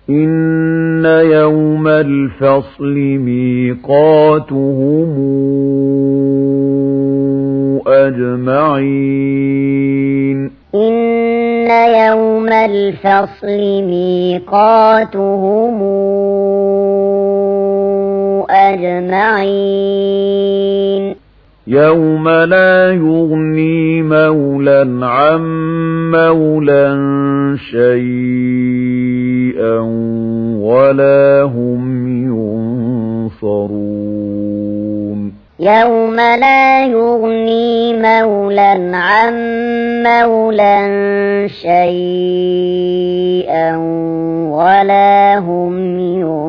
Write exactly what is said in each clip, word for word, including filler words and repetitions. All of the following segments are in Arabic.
إن يوم الفصل ميقاتهم أجمعين إن يوم الفصل ميقاتهم أجمعين يوم لا يغني مولى عن مولى شيئا ولا هم ينصرون يوم لا يغني مولى عن مولى شيئا ولا هم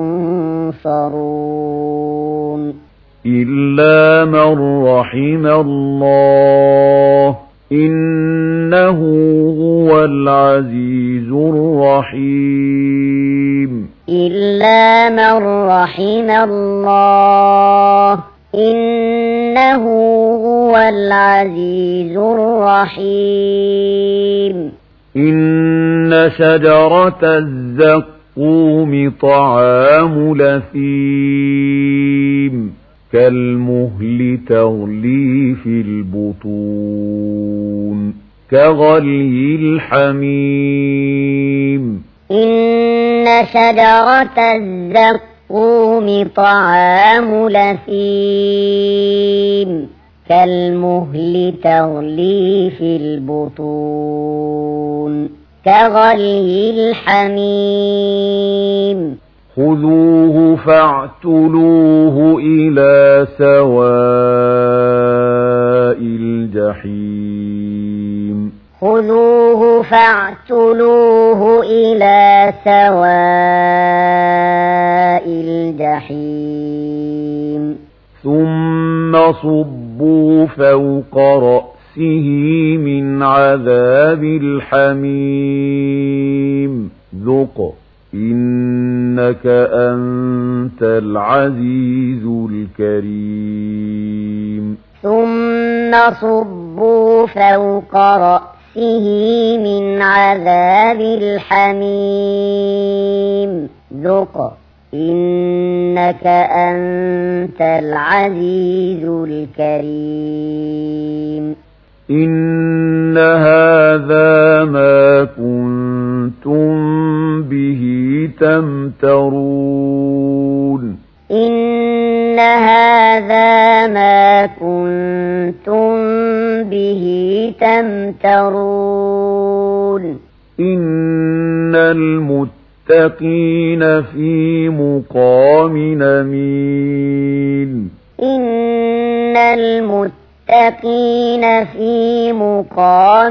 ينصرون إلا من رحم الله إنه هو العزيز الرحيم إلا من رحم الله إنه هو العزيز الرحيم إن شجرة الزقوم طعام لثيم كالمهل تغلي في البطون كغلي الحميم إن شجرة الزقوم طعام لثيم كالمهل تغلي في البطون كغلي الحميم خذوه فاعتلوه إلى سواء الجحيم خذوه فاعتلوه إلى سواء الجحيم ثم صبوا فوق رأسه من عذاب الحميم ذق إنك أنت العزيز الكريم ثم صبوا فوق رأسه من عذاب الحميم ذق إنك أنت العزيز الكريم إن هذا ما كنتم به تمترون إن هذا ما كنتم به تمترون إن المتقين في مقام أمين إن المتقين في مقام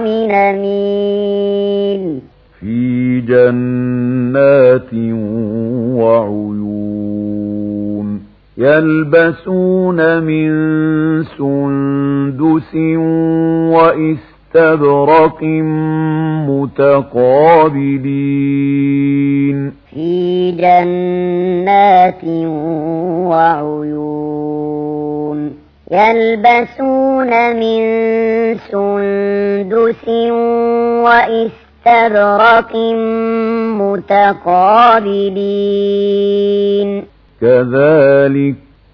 أمين في جنات وعيون يلبسون من سندس وإستبرق متقابلين في جنات وعيون يلبسون من سندس وإستبرق متقابلين كذلك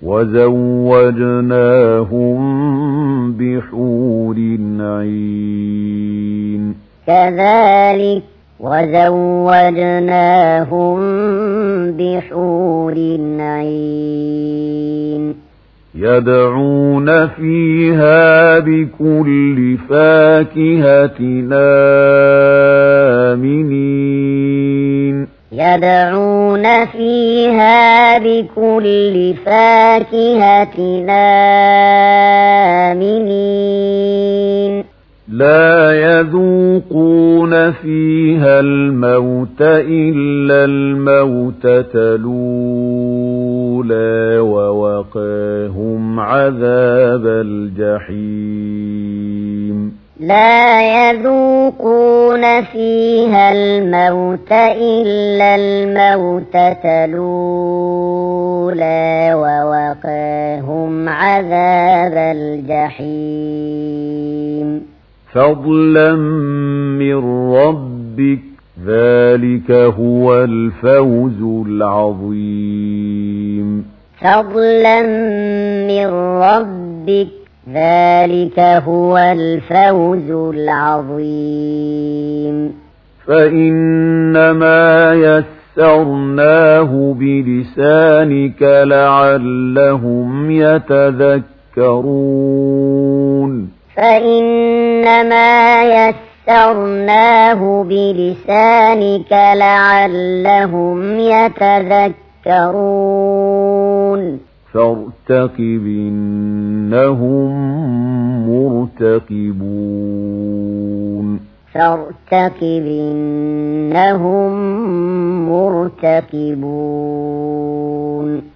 وزوجناهم بحور عين كذلك وزوجناهم بحور عين يدعون فيها بكل فاكهة آمنين يدعون فيها بكل فاكهة آمنين لا يذوقون فيها الموت إلا الموتة الأولى ووقاهم عذاب الجحيم لا يذوقون فيها الموت إلا الموتة الأولى ووقاهم عذاب الجحيم فضلا من ربك ذلك هو الفوز العظيم. فضلا من ربك، ذلك هو الفوز العظيم. فإنما يسرناه بلسانك لعلهم يتذكرون. فإنما يسرناه بلسانك لعلهم يتذكرون. فارتقب إنهم مرتقبون. فارتقب إنهم مرتقبون.